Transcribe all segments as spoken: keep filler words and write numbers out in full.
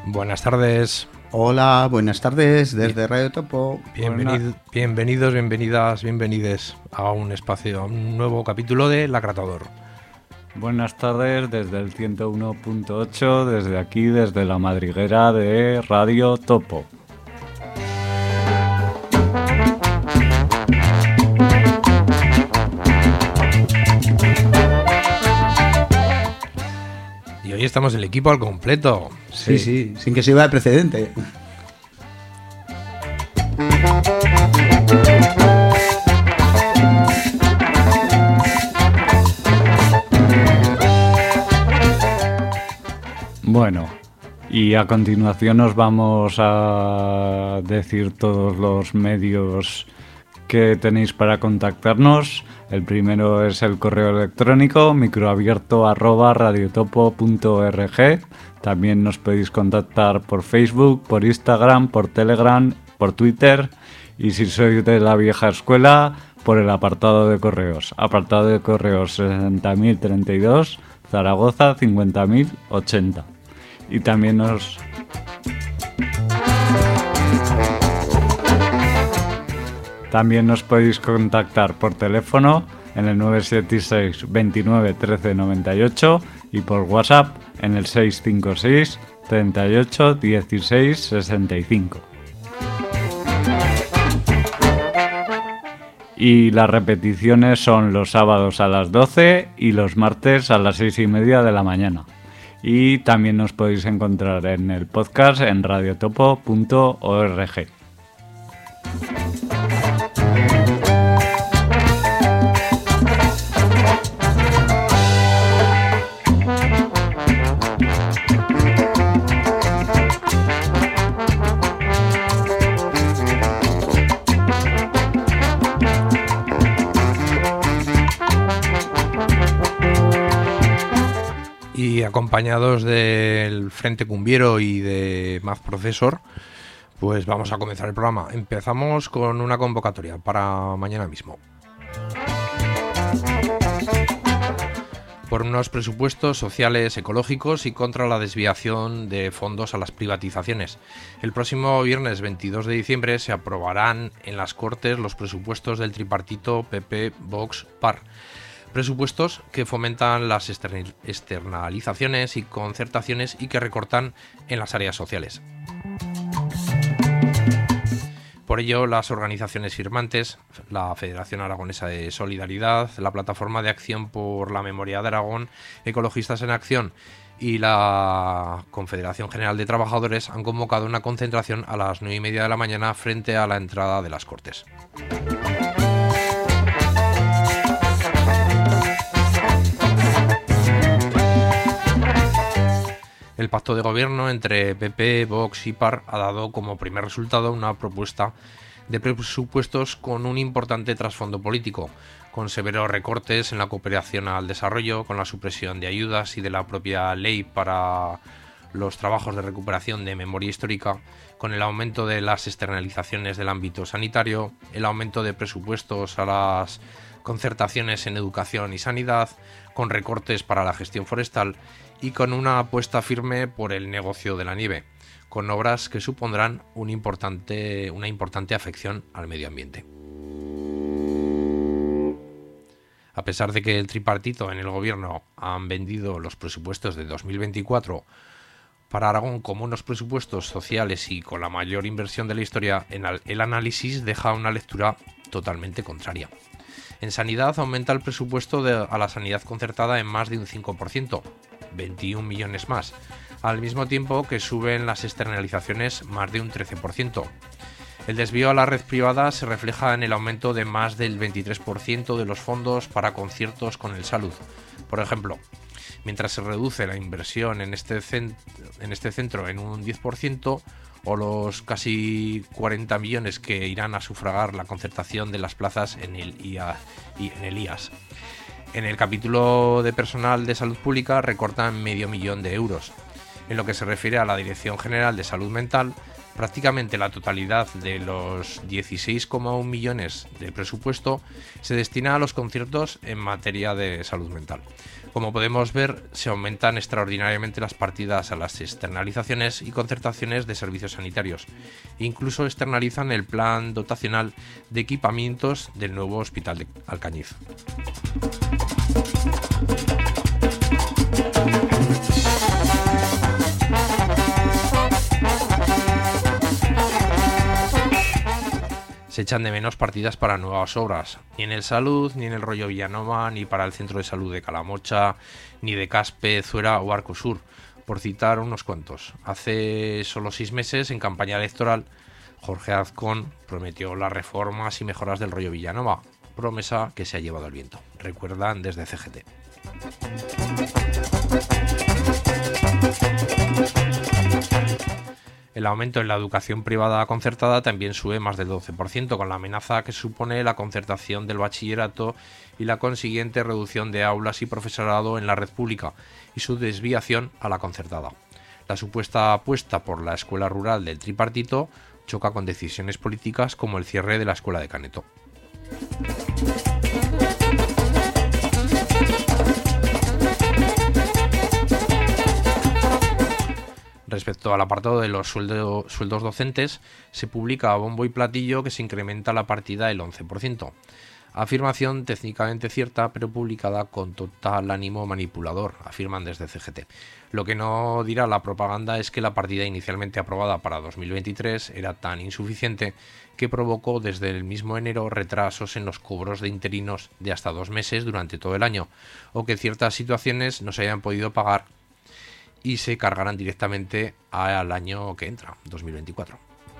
Buenas tardes. Hola, buenas tardes desde Radio Topo. Bienvenido, bienvenidos, bienvenidas, bienvenides a un espacio, a un nuevo capítulo de Lacratador. Buenas tardes desde el ciento uno punto ocho, desde aquí, desde la madriguera de Radio Topo. Y hoy estamos el equipo al completo. Sí, sí, sí, sin que sirva de precedente. Bueno, y a continuación os vamos a decir todos los medios que tenéis para contactarnos. El primero es el correo electrónico microabierto arroba radiotopo punto org. También nos podéis contactar por Facebook, por Instagram, por Telegram, por Twitter, y si sois de la vieja escuela, por el apartado de correos. Apartado de correos sesenta mil treinta y dos, Zaragoza cincuenta mil ochenta. Y también nos... También nos podéis contactar por teléfono en el nueve siete seis, veintinueve, trece, noventa y ocho y por WhatsApp en el seis cinco seis, treinta y ocho, dieciséis, sesenta y cinco. Y las repeticiones son los sábados a las doce y los martes a las seis y media de la mañana. Y también nos podéis encontrar en el podcast en radiotopo punto org. Y acompañados del Frente Cumbiero y de Math Professor, pues vamos a comenzar el programa. Empezamos con una convocatoria para mañana mismo. Por unos presupuestos sociales, ecológicos y contra la desviación de fondos a las privatizaciones. El próximo viernes veintidós de diciembre se aprobarán en las Cortes los presupuestos del tripartito P P, Vox, P A R. Presupuestos que fomentan las externalizaciones y concertaciones y que recortan en las áreas sociales. Por ello, las organizaciones firmantes, la Federación Aragonesa de Solidaridad, la Plataforma de Acción por la Memoria de Aragón, Ecologistas en Acción y la Confederación General de Trabajadores han convocado una concentración a las nueve y media de la mañana frente a la entrada de las Cortes. El pacto de gobierno entre P P, Vox y P A R ha dado como primer resultado una propuesta de presupuestos con un importante trasfondo político, con severos recortes en la cooperación al desarrollo, con la supresión de ayudas y de la propia ley para los trabajos de recuperación de memoria histórica, con el aumento de las externalizaciones del ámbito sanitario, el aumento de presupuestos a las concertaciones en educación y sanidad, con recortes para la gestión forestal y con una apuesta firme por el negocio de la nieve, con obras que supondrán un importante, una importante afección al medio ambiente. A pesar de que el tripartito en el gobierno han vendido los presupuestos de dos mil veinticuatro para Aragón como unos presupuestos sociales y con la mayor inversión de la historia, el análisis deja una lectura totalmente contraria. En sanidad aumenta el presupuesto de, a la sanidad concertada en más de un cinco por ciento, veintiún millones más, al mismo tiempo que suben las externalizaciones más de un trece por ciento. El desvío a la red privada se refleja en el aumento de más del veintitrés por ciento de los fondos para conciertos con el salud. Por ejemplo, mientras se reduce la inversión en este, cent- en este centro en un diez por ciento, o los casi cuarenta millones que irán a sufragar la concertación de las plazas en el I A y en el I A S. En el capítulo de personal de salud pública recortan medio millón de euros. En lo que se refiere a la Dirección General de Salud Mental, prácticamente la totalidad de los dieciséis coma uno millones de presupuesto se destina a los conciertos en materia de salud mental. Como podemos ver, se aumentan extraordinariamente las partidas a las externalizaciones y concertaciones de servicios sanitarios. Incluso externalizan el plan dotacional de equipamientos del nuevo Hospital de Alcañiz. Se echan de menos partidas para nuevas obras, ni en el Salud, ni en el Rollo Villanova, ni para el Centro de Salud de Calamocha, ni de Caspe, Zuera o Arcosur, por citar unos cuantos. Hace solo seis meses, en campaña electoral, Jorge Azcón prometió las reformas y mejoras del Rollo Villanova, promesa que se ha llevado al viento. Recuerdan desde C G T. El aumento en la educación privada concertada también sube más del doce por ciento, con la amenaza que supone la concertación del bachillerato y la consiguiente reducción de aulas y profesorado en la red pública y su desviación a la concertada. La supuesta apuesta por la escuela rural del tripartito choca con decisiones políticas como el cierre de la escuela de Caneto. Respecto al apartado de los sueldo, sueldos docentes, se publica a bombo y platillo que se incrementa la partida el once por ciento. Afirmación técnicamente cierta, pero publicada con total ánimo manipulador, afirman desde C G T. Lo que no dirá la propaganda es que la partida inicialmente aprobada para dos mil veintitrés era tan insuficiente que provocó desde el mismo enero retrasos en los cobros de interinos de hasta dos meses durante todo el año, o que ciertas situaciones no se hayan podido pagar y se cargarán directamente al año que entra, dos mil veinticuatro.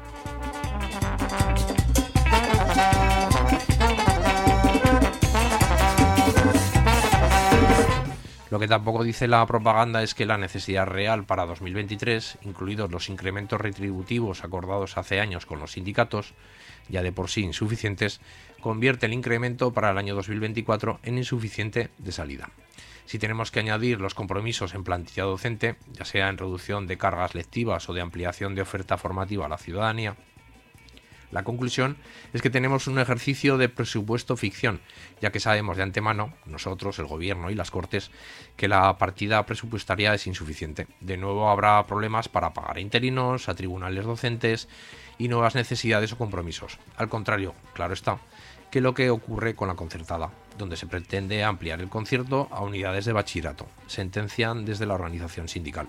Lo que tampoco dice la propaganda es que la necesidad real para dos mil veintitrés, incluidos los incrementos retributivos acordados hace años con los sindicatos, ya de por sí insuficientes, convierte el incremento para el año dos mil veinticuatro en insuficiente de salida. Si tenemos que añadir los compromisos en plantilla docente, ya sea en reducción de cargas lectivas o de ampliación de oferta formativa a la ciudadanía, la conclusión es que tenemos un ejercicio de presupuesto ficción, ya que sabemos de antemano, nosotros, el Gobierno y las Cortes, que la partida presupuestaria es insuficiente. De nuevo habrá problemas para pagar a interinos, a tribunales docentes y nuevas necesidades o compromisos. Al contrario, claro está, que lo que ocurre con la concertada, donde se pretende ampliar el concierto a unidades de bachillerato, sentencian desde la organización sindical.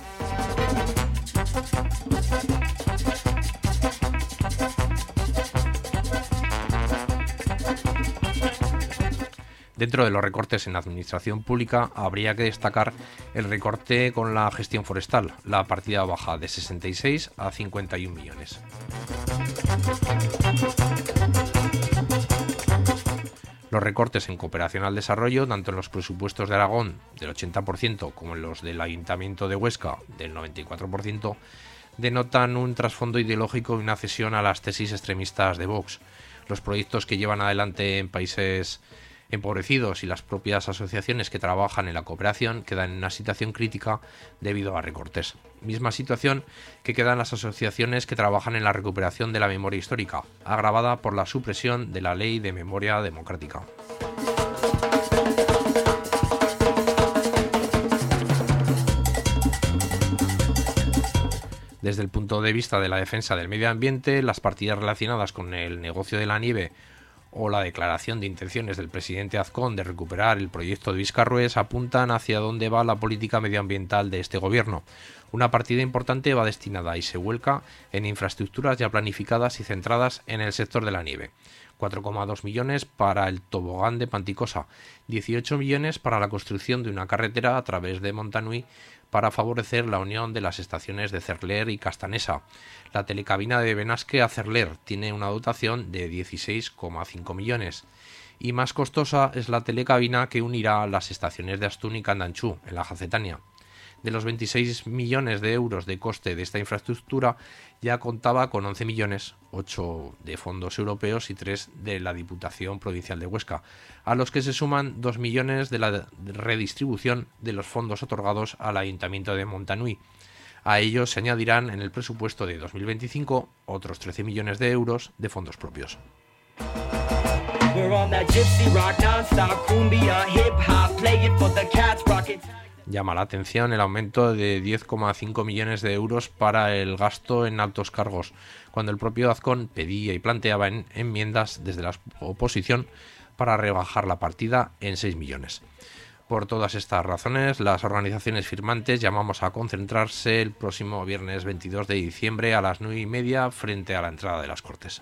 Dentro de los recortes en la administración pública habría que destacar el recorte con la gestión forestal. La partida baja de sesenta y seis a cincuenta y un millones. Los recortes en cooperación al desarrollo, tanto en los presupuestos de Aragón del ochenta por ciento como en los del Ayuntamiento de Huesca del noventa y cuatro por ciento, denotan un trasfondo ideológico y una cesión a las tesis extremistas de Vox. Los proyectos que llevan adelante en países empobrecidos y las propias asociaciones que trabajan en la cooperación quedan en una situación crítica debido a recortes. Misma situación que quedan las asociaciones que trabajan en la recuperación de la memoria histórica, agravada por la supresión de la Ley de Memoria Democrática. Desde el punto de vista de la defensa del medio ambiente, las partidas relacionadas con el negocio de la nieve o la declaración de intenciones del presidente Azcón de recuperar el proyecto de Viscarrués apuntan hacia dónde va la política medioambiental de este gobierno. Una partida importante va destinada y se vuelca en infraestructuras ya planificadas y centradas en el sector de la nieve. cuatro coma dos millones para el tobogán de Panticosa, dieciocho millones para la construcción de una carretera a través de Montanui para favorecer la unión de las estaciones de Cerler y Castanesa. La telecabina de Benasque a Cerler tiene una dotación de dieciséis coma cinco millones. Y más costosa es la telecabina que unirá las estaciones de Astún y Candanchú, en la Jacetania. De los veintiséis millones de euros de coste de esta infraestructura, ya contaba con once millones, ocho de fondos europeos y tres de la Diputación Provincial de Huesca, a los que se suman dos millones de la redistribución de los fondos otorgados al Ayuntamiento de Montanui. A ello se añadirán en el presupuesto de dos mil veinticinco otros trece millones de euros de fondos propios. Llama la atención el aumento de diez coma cinco millones de euros para el gasto en altos cargos, cuando el propio Azcón pedía y planteaba en enmiendas desde la oposición para rebajar la partida en seis millones. Por todas estas razones, las organizaciones firmantes llamamos a concentrarse el próximo viernes veintidós de diciembre a las nueve y media frente a la entrada de las Cortes.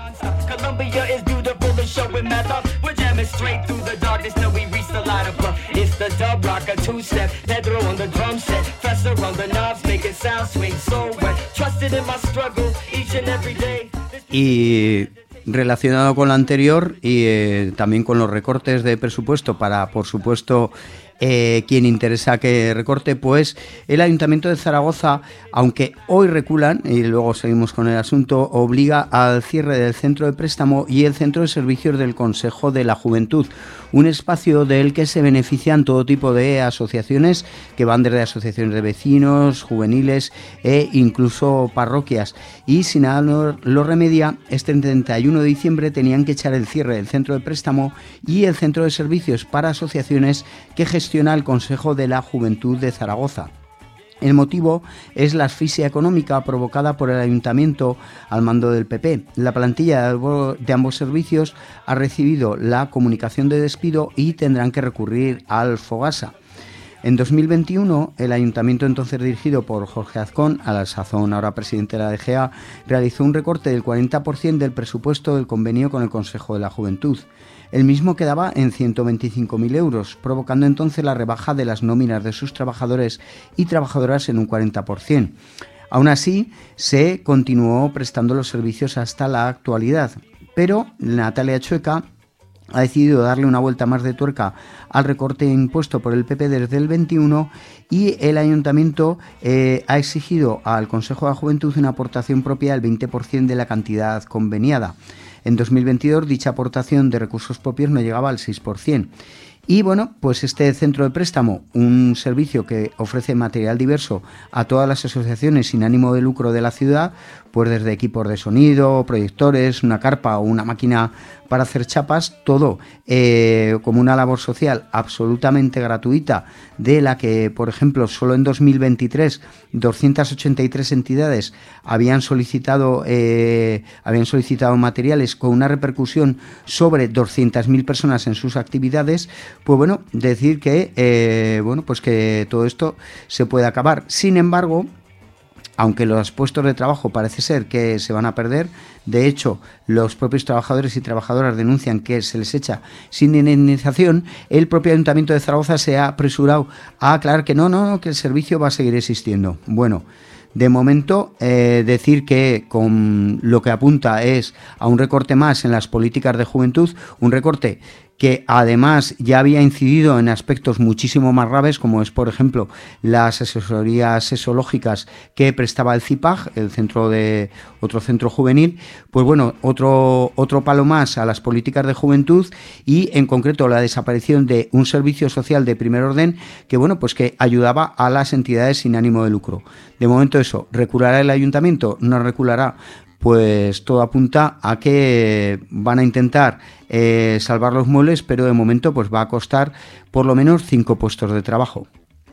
Y relacionado con lo anterior y eh, también con los recortes de presupuesto para, por supuesto, eh, quien interesa que recorte, pues el Ayuntamiento de Zaragoza, aunque hoy reculan, y luego seguimos con el asunto, obliga al cierre del centro de préstamo y el centro de servicios del Consejo de la Juventud, un espacio del que se benefician todo tipo de asociaciones que van desde asociaciones de vecinos, juveniles e incluso parroquias. Y si nada no lo remedia, este treinta y uno de diciembre tenían que echar el cierre del centro de préstamo y el centro de servicios para asociaciones que gestiona el Consejo de la Juventud de Zaragoza. El motivo es la asfixia económica provocada por el Ayuntamiento al mando del P P. La plantilla de ambos servicios ha recibido la comunicación de despido y tendrán que recurrir al Fogasa. En dos mil veintiuno, el Ayuntamiento, entonces dirigido por Jorge Azcón, a la sazón ahora presidente de la D G A, realizó un recorte del cuarenta por ciento del presupuesto del convenio con el Consejo de la Juventud. El mismo quedaba en ciento veinticinco mil euros, provocando entonces la rebaja de las nóminas de sus trabajadores y trabajadoras en un cuarenta por ciento. Aún así, se continuó prestando los servicios hasta la actualidad, pero Natalia Chueca ha decidido darle una vuelta más de tuerca al recorte impuesto por el P P desde el veintiuno y el Ayuntamiento eh, ha exigido al Consejo de la Juventud una aportación propia del veinte por ciento de la cantidad conveniada. En dos mil veintidós dicha aportación de recursos propios no llegaba al seis por ciento. Y bueno, pues este centro de préstamo, un servicio que ofrece material diverso a todas las asociaciones sin ánimo de lucro de la ciudad, pues desde equipos de sonido, proyectores, una carpa o una máquina para hacer chapas, todo eh, como una labor social absolutamente gratuita, de la que, por ejemplo, solo en dos mil veintitrés doscientas ochenta y tres entidades habían solicitado, eh, habían solicitado materiales con una repercusión sobre doscientas mil personas en sus actividades. Pues bueno, decir que eh, bueno, pues que todo esto se puede acabar. Sin embargo, aunque los puestos de trabajo parece ser que se van a perder, de hecho, los propios trabajadores y trabajadoras denuncian que se les echa sin indemnización, el propio Ayuntamiento de Zaragoza se ha apresurado a aclarar que no, no, que el servicio va a seguir existiendo. Bueno, de momento, eh, decir que con lo que apunta es a un recorte más en las políticas de juventud, un recorte que además ya había incidido en aspectos muchísimo más graves, como es, por ejemplo, las asesorías sexológicas que prestaba el C I P A G, el centro de otro centro juvenil. Pues bueno, otro otro palo más a las políticas de juventud y en concreto la desaparición de un servicio social de primer orden que bueno, pues que ayudaba a las entidades sin ánimo de lucro. De momento eso, ¿reculará el Ayuntamiento? No reculará. Pues todo apunta a que van a intentar eh, salvar los muebles, pero de momento pues va a costar por lo menos cinco puestos de trabajo.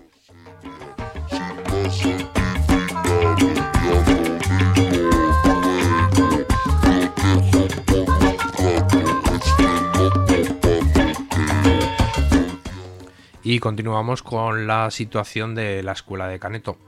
Y continuamos con la situación de la escuela de Caneto.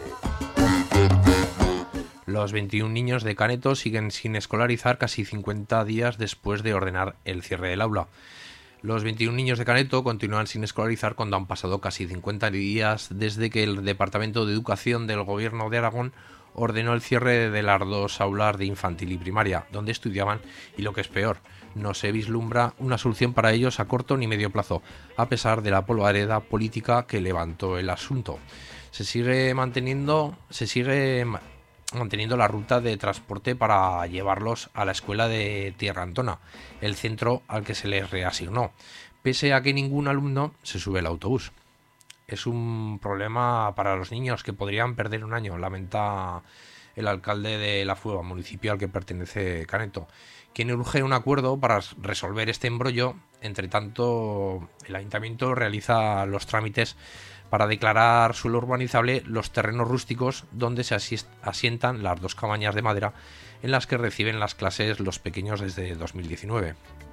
Los veintiún niños de Caneto siguen sin escolarizar casi cincuenta días después de ordenar el cierre del aula. Los veintiún niños de Caneto continúan sin escolarizar cuando han pasado casi cincuenta días desde que el Departamento de Educación del Gobierno de Aragón ordenó el cierre de las dos aulas de infantil y primaria, donde estudiaban, y lo que es peor, no se vislumbra una solución para ellos a corto ni medio plazo, a pesar de la polvareda política que levantó el asunto. Se sigue manteniendo, se sigue manteniendo la ruta de transporte para llevarlos a la escuela de Tierra Antona, el centro al que se les reasignó, pese a que ningún alumno se sube al autobús. es un problema para los niños que podrían perder un año, lamenta el alcalde de La Fueva, municipio al que pertenece Caneto, quien urge un acuerdo para resolver este embrollo. Entre tanto, el ayuntamiento realiza los trámites para declarar suelo urbanizable los terrenos rústicos donde se asientan las dos cabañas de madera en las que reciben las clases los pequeños desde dos mil diecinueve.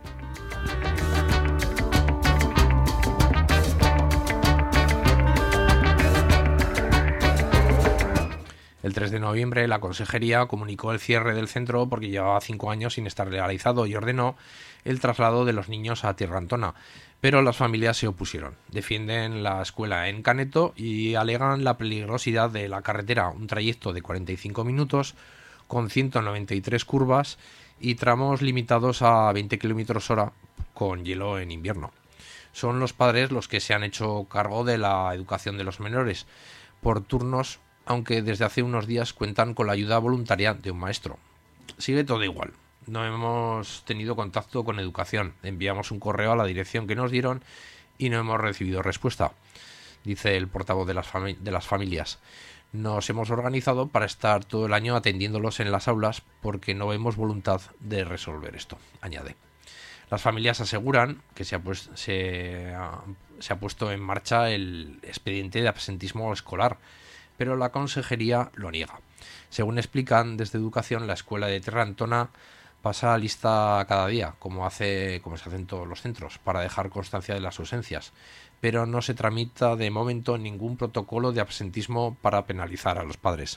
El tres de noviembre la Consejería comunicó el cierre del centro porque llevaba cinco años sin estar legalizado y ordenó el traslado de los niños a Tierra Antona, pero las familias se opusieron. Defienden la escuela en Caneto y alegan la peligrosidad de la carretera, un trayecto de cuarenta y cinco minutos con ciento noventa y tres curvas y tramos limitados a veinte kilómetros hora con hielo en invierno. Son los padres los que se han hecho cargo de la educación de los menores por turnos, aunque desde hace unos días cuentan con la ayuda voluntaria de un maestro. Sigue todo igual. No hemos tenido contacto con educación. Enviamos un correo a la dirección que nos dieron y no hemos recibido respuesta, dice el portavoz de las, fami- de las familias. Nos hemos organizado para estar todo el año atendiéndolos en las aulas porque no vemos voluntad de resolver esto, añade. Las familias aseguran que se ha, pues, se ha, se ha puesto en marcha el expediente de absentismo escolar, pero la Consejería lo niega. Según explican desde Educación, la escuela de Tierra Antona pasa lista cada día, como hace como se hace en todos los centros, para dejar constancia de las ausencias, pero no se tramita de momento ningún protocolo de absentismo para penalizar a los padres.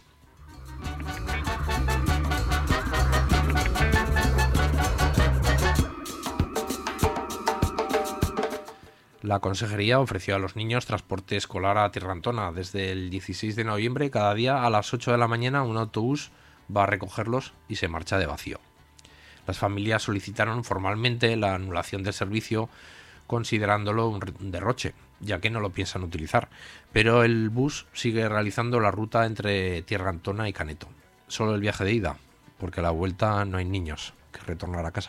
La Consejería ofreció a los niños transporte escolar a Tierra Antona. Desde el dieciséis de noviembre, cada día a las ocho de la mañana, un autobús va a recogerlos y se marcha de vacío. Las familias solicitaron formalmente la anulación del servicio, considerándolo un derroche, ya que no lo piensan utilizar, pero el bus sigue realizando la ruta entre Tierra Antona y Caneto. Solo el viaje de ida, porque a la vuelta no hay niños que retornar a casa.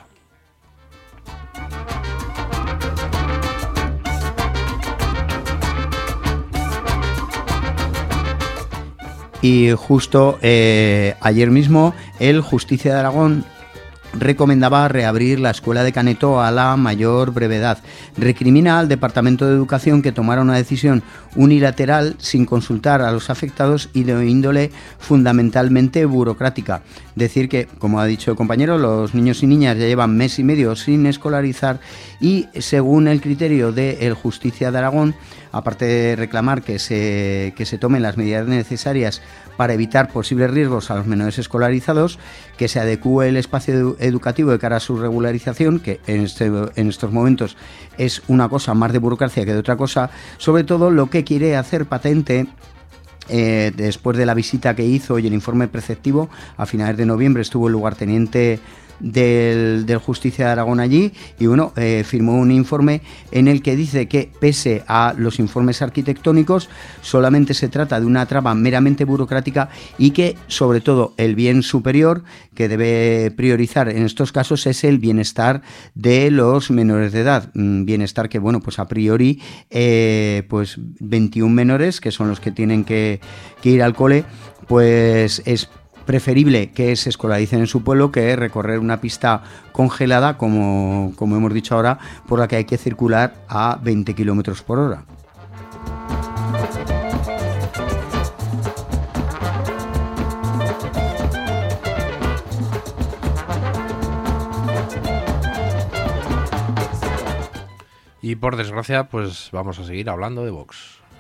Y justo eh, ayer mismo el Justicia de Aragón recomendaba reabrir la escuela de Caneto a la mayor brevedad. Recrimina al Departamento de Educación que tomara una decisión unilateral sin consultar a los afectados y de índole fundamentalmente burocrática. Decir que, como ha dicho el compañero, los niños y niñas ya llevan mes y medio sin escolarizar y, según el criterio del Justicia de Aragón, aparte de reclamar que se, que se tomen las medidas necesarias para evitar posibles riesgos a los menores escolarizados, que se adecúe el espacio educativo de cara a su regularización, que en, este, en estos momentos es una cosa más de burocracia que de otra cosa. Sobre todo lo que quiere hacer patente, eh, después de la visita que hizo y el informe preceptivo, a finales de noviembre estuvo el lugarteniente Del, del Justicia de Aragón allí y bueno, eh, firmó un informe en el que dice que pese a los informes arquitectónicos solamente se trata de una traba meramente burocrática y que sobre todo el bien superior que debe priorizar en estos casos es el bienestar de los menores de edad, bienestar que bueno, pues a priori eh, pues veintiún menores que son los que tienen que, que ir al cole, pues es preferible que se escolaricen en su pueblo que recorrer una pista congelada, como, como hemos dicho ahora, por la que hay que circular a veinte kilómetros por hora. Y por desgracia, pues vamos a seguir hablando de Vox.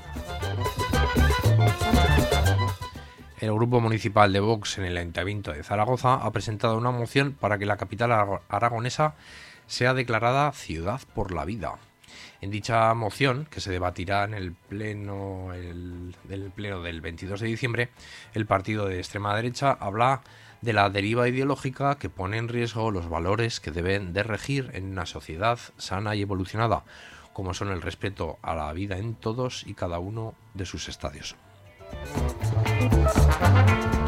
El Grupo Municipal de Vox en el Ayuntamiento de Zaragoza ha presentado una moción para que la capital aragonesa sea declarada Ciudad por la Vida. En dicha moción, que se debatirá en el pleno, el, el pleno del veintidós de diciembre, el partido de extrema derecha habla de la deriva ideológica que pone en riesgo los valores que deben de regir en una sociedad sana y evolucionada, como son el respeto a la vida en todos y cada uno de sus estadios.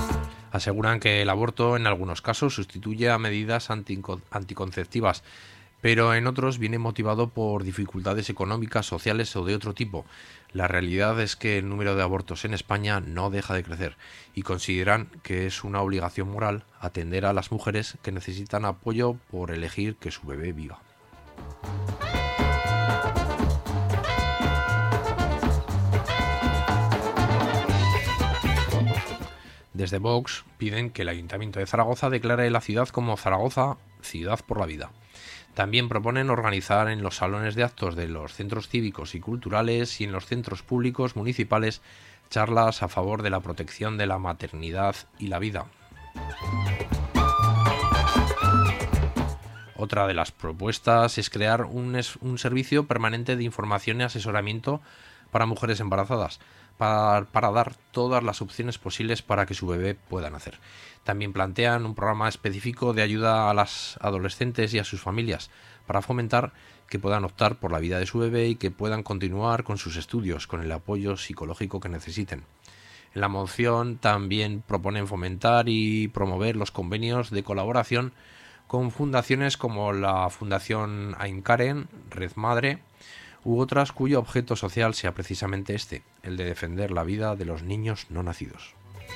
Aseguran que el aborto en algunos casos sustituye a medidas anticonceptivas, pero en otros viene motivado por dificultades económicas, sociales o de otro tipo. La realidad es que el número de abortos en España no deja de crecer y consideran que es una obligación moral atender a las mujeres que necesitan apoyo por elegir que su bebé viva. Desde Vox piden que el Ayuntamiento de Zaragoza declare la ciudad como Zaragoza, Ciudad por la Vida. También proponen organizar en los salones de actos de los centros cívicos y culturales y en los centros públicos municipales charlas a favor de la protección de la maternidad y la vida. Otra de las propuestas es crear un, es, un servicio permanente de información y asesoramiento para mujeres embarazadas, para, para dar todas las opciones posibles para que su bebé pueda nacer. También plantean un programa específico de ayuda a las adolescentes y a sus familias para fomentar que puedan optar por la vida de su bebé y que puedan continuar con sus estudios con el apoyo psicológico que necesiten. En la moción también proponen fomentar y promover los convenios de colaboración con fundaciones como la Fundación Ainkaren, Red Madre, u otras cuyo objeto social sea precisamente este, el de defender la vida de los niños no nacidos.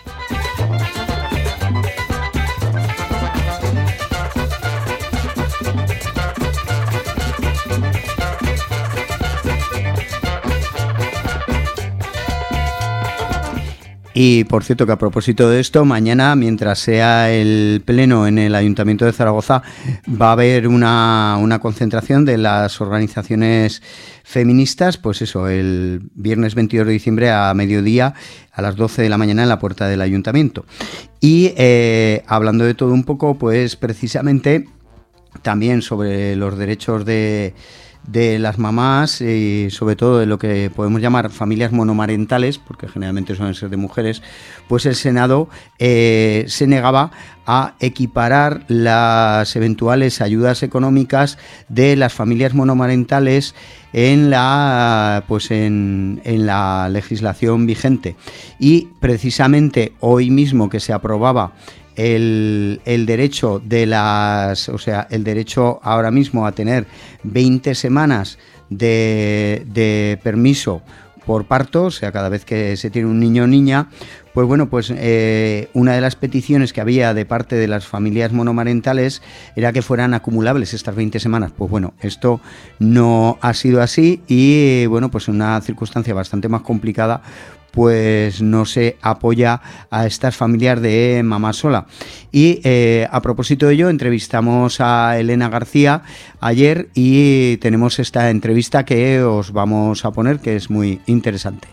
Y por cierto que a propósito de esto, mañana, mientras sea el pleno en el Ayuntamiento de Zaragoza, va a haber una, una concentración de las organizaciones feministas, pues eso, el viernes veintidós de diciembre a mediodía, a las doce de la mañana en la puerta del Ayuntamiento. Y eh, hablando de todo un poco, pues precisamente también sobre los derechos de... de las mamás y sobre todo de lo que podemos llamar familias monomarentales, porque generalmente suelen ser de mujeres, pues el Senado eh, se negaba a equiparar las eventuales ayudas económicas de las familias monomarentales en la pues en, en la legislación vigente. Y precisamente hoy mismo que se aprobaba El, el derecho de las, o sea, el derecho ahora mismo a tener veinte semanas de, de permiso por parto, o sea, cada vez que se tiene un niño o niña, pues bueno, pues eh, una de las peticiones que había de parte de las familias monomarentales era que fueran acumulables estas veinte semanas. Pues bueno, esto no ha sido así y bueno, pues en una circunstancia bastante más complicada, pues no se apoya a estas familias de mamá sola. Y eh, a propósito de ello, entrevistamos a Elena García ayer y tenemos esta entrevista que os vamos a poner, que es muy interesante.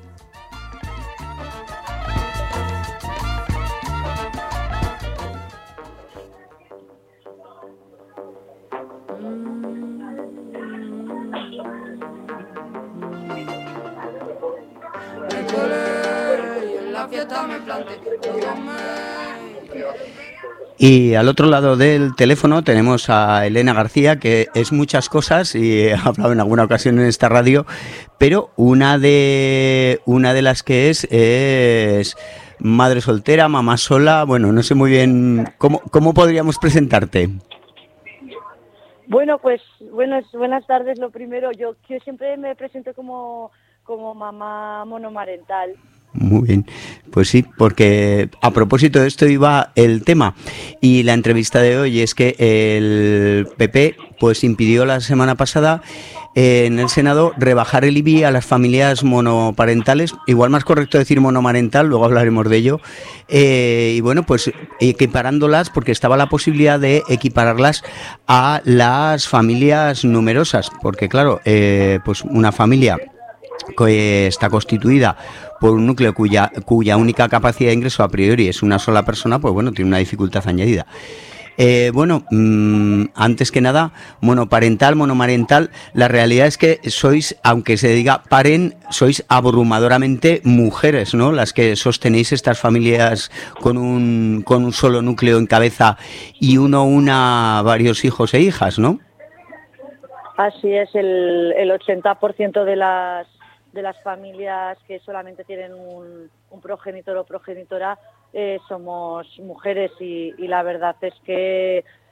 Y al otro lado del teléfono tenemos a Elena García, que es muchas cosas y ha hablado en alguna ocasión en esta radio, pero una de una de las que es es madre soltera, mamá sola. Bueno, no sé muy bien cómo cómo podríamos presentarte. Bueno, pues buenas buenas tardes. Lo primero, yo yo siempre me presento como como mamá monomarental. Muy bien, pues sí, porque a propósito de esto iba el tema y la entrevista de hoy es que el P P pues impidió la semana pasada eh, en el Senado rebajar el I B I a las familias monoparentales, igual más correcto decir monomarental, luego hablaremos de ello, eh, y bueno, pues equiparándolas, porque estaba la posibilidad de equipararlas a las familias numerosas, porque claro, eh, pues una familia que está constituida por un núcleo cuya, cuya única capacidad de ingreso a priori es una sola persona, pues bueno, tiene una dificultad añadida. Eh, bueno, mmm, antes que nada, monoparental, monomarental, la realidad es que sois, aunque se diga paren, sois abrumadoramente mujeres, ¿no? Las que sostenéis estas familias con un, con un solo núcleo en cabeza y uno, una, varios hijos e hijas, ¿no? Así es, el, el ochenta por ciento de las de las familias que solamente tienen un, un progenitor o progenitora eh, somos mujeres y, y la verdad es que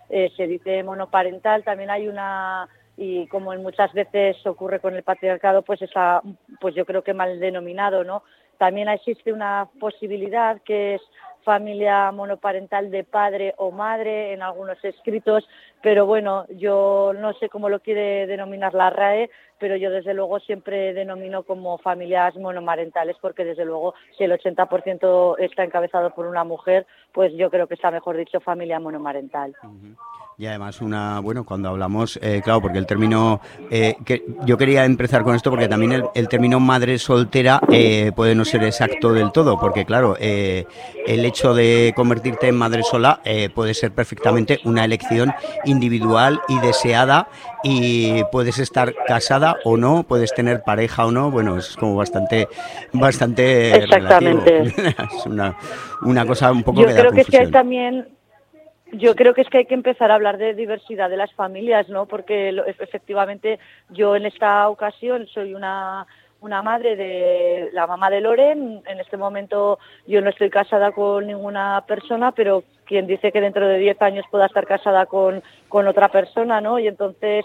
eh, se dice monoparental. También hay una, y como en muchas veces ocurre con el patriarcado, pues está, pues yo creo que mal denominado, ¿no? También existe una posibilidad que es familia monoparental de padre o madre en algunos escritos, pero bueno, yo no sé cómo lo quiere denominar la R A E, pero yo desde luego siempre denomino como familias monomarentales, porque desde luego si el ochenta por ciento está encabezado por una mujer, pues yo creo que está mejor dicho familia monomarental. Uh-huh. Y además una, bueno, cuando hablamos, eh, claro, porque el término, eh, que yo quería empezar con esto porque también el, el término madre soltera eh, puede no ser exacto del todo, porque claro, eh, el hecho de convertirte en madre sola eh, puede ser perfectamente una elección individual y deseada, y puedes estar casada o no, puedes tener pareja o no, bueno, es como bastante, bastante Exactamente. relativo. Es una, una cosa un poco yo que da creo que confusión. es que hay también Yo creo que es que hay que empezar a hablar de diversidad de las familias, ¿no? Porque lo, efectivamente yo en esta ocasión soy una, una madre de la mamá de Loren. En este momento yo no estoy casada con ninguna persona, pero quien dice que dentro de diez años pueda estar casada con, con otra persona, ¿no? Y entonces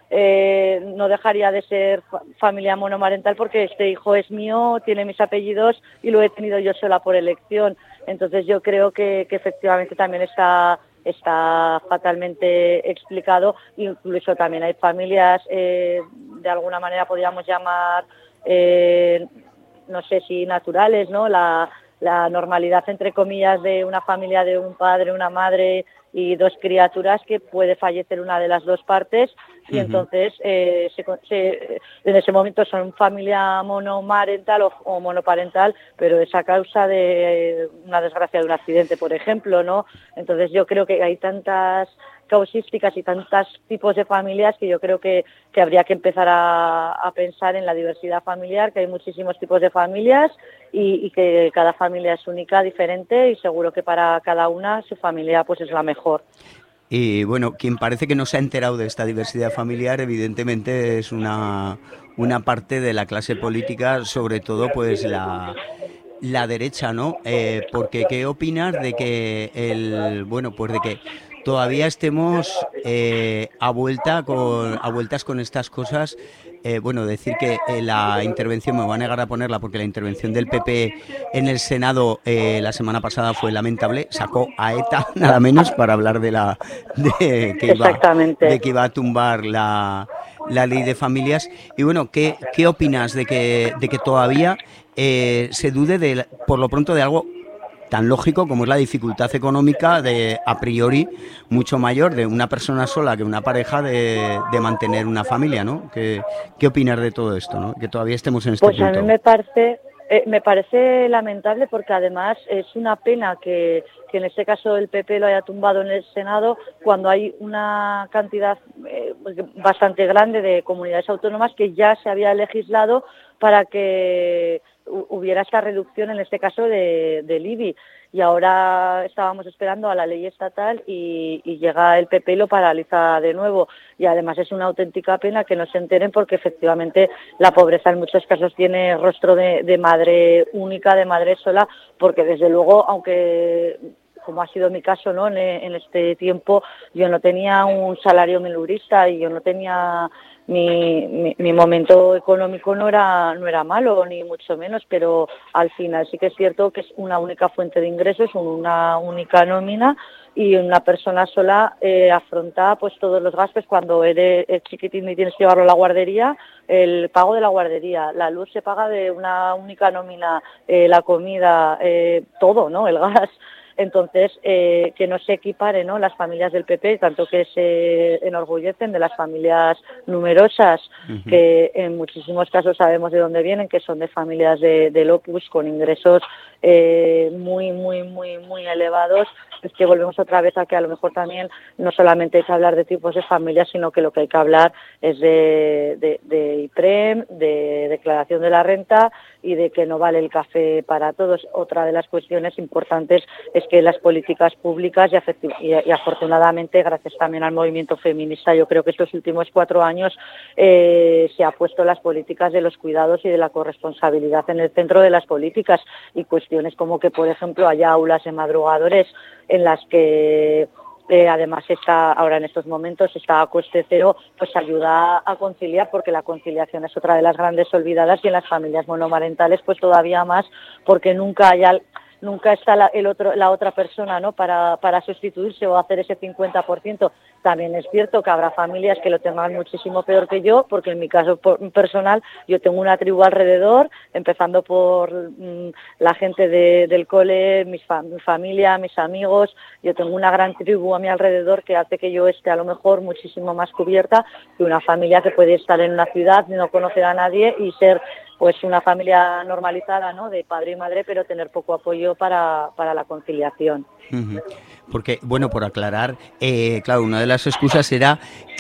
eh, no dejaría de ser familia monomarental, porque este hijo es mío, tiene mis apellidos y lo he tenido yo sola por elección. Entonces yo creo que, que efectivamente también está... está fatalmente explicado. Incluso también hay familias, eh, de alguna manera podríamos llamar, eh, no sé si naturales, ¿no? La, la normalidad, entre comillas, de una familia de un padre, una madre y dos criaturas, que puede fallecer una de las dos partes, y uh-huh. entonces eh, se, se, en ese momento son familia monomarental o, o monoparental, pero es a causa de una desgracia de un accidente, por ejemplo, ¿no? Entonces yo creo que hay tantas causísticas y tantos tipos de familias que yo creo que, que habría que empezar a, a pensar en la diversidad familiar, que hay muchísimos tipos de familias y, y que cada familia es única, diferente, y seguro que para cada una su familia pues es la mejor. Y bueno, quien parece que no se ha enterado de esta diversidad familiar, evidentemente es una, una parte de la clase política, sobre todo pues la, la derecha, ¿no? Eh, porque ¿qué opinas de que el, bueno, pues de que todavía estemos eh, a vuelta con a vueltas con estas cosas? Eh, bueno, decir que eh, la intervención, me voy a negar a ponerla porque la intervención del P P en el Senado eh, la semana pasada fue lamentable, sacó a ETA nada menos para hablar de la de que iba, de que iba a tumbar la, la ley de familias. Y bueno, ¿qué, qué opinas de que, de que todavía eh, se dude de, por lo pronto, de algo tan lógico como es la dificultad económica de, a priori, mucho mayor de una persona sola que una pareja de, de mantener una familia, ¿no? ¿Qué, qué opinas de todo esto, ¿no? Que todavía estemos en este pues punto. Pues a mí me parece, eh, me parece lamentable, porque además es una pena que, que en este caso el P P lo haya tumbado en el Senado, cuando hay una cantidad eh, bastante grande de comunidades autónomas que ya se había legislado para que hubiera esta reducción, en este caso de, del I B I, y ahora estábamos esperando a la ley estatal y, y llega el P P y lo paraliza de nuevo. Y además es una auténtica pena que no se enteren, porque efectivamente la pobreza en muchos casos tiene rostro de, de madre única, de madre sola, porque desde luego, aunque como ha sido mi caso, ¿no? En, en este tiempo yo no tenía un salario milurista y yo no tenía mi, mi, mi momento económico no era no era malo, ni mucho menos, pero al final sí que es cierto que es una única fuente de ingresos, una única nómina, y una persona sola eh, afronta pues todos los gastos. Cuando eres chiquitín y tienes que llevarlo a la guardería, el pago de la guardería, la luz se paga de una única nómina, eh, la comida, eh, todo, ¿no? El gas. Entonces, eh, que no se equipare, ¿no? Las familias del P P, tanto que se enorgullecen de las familias numerosas, uh-huh. que en muchísimos casos sabemos de dónde vienen, que son de familias de, del Opus, con ingresos eh, muy, muy, muy, muy elevados. Es que volvemos otra vez a que a lo mejor también no solamente hay que hablar de tipos de familias, sino que lo que hay que hablar es de, de, de IPREM, de declaración de la renta y de que no vale el café para todos. Otra de las cuestiones importantes es que las políticas públicas, y, afecti- y, y afortunadamente gracias también al movimiento feminista, yo creo que estos últimos cuatro años eh, se ha puesto las políticas de los cuidados y de la corresponsabilidad en el centro de las políticas, y cuestiones como que, por ejemplo, haya aulas de madrugadores en las que Eh, además está ahora en estos momentos está a coste cero, pues ayuda a conciliar, porque la conciliación es otra de las grandes olvidadas, y en las familias monomarentales pues todavía más, porque nunca hay al, nunca está la, el otro, la otra persona, ¿no?, para, para sustituirse o hacer ese cincuenta por ciento. También es cierto que habrá familias que lo tengan muchísimo peor que yo, porque en mi caso personal yo tengo una tribu alrededor, empezando por mmm, la gente de, del cole, mis fa mi familia, mis amigos. Yo tengo una gran tribu a mi alrededor que hace que yo esté a lo mejor muchísimo más cubierta que una familia que puede estar en una ciudad, no conocer a nadie y ser pues una familia normalizada, ¿no?, de padre y madre, pero tener poco apoyo para, para la conciliación. Uh-huh. Porque, bueno, por aclarar, eh, claro, una de las excusas era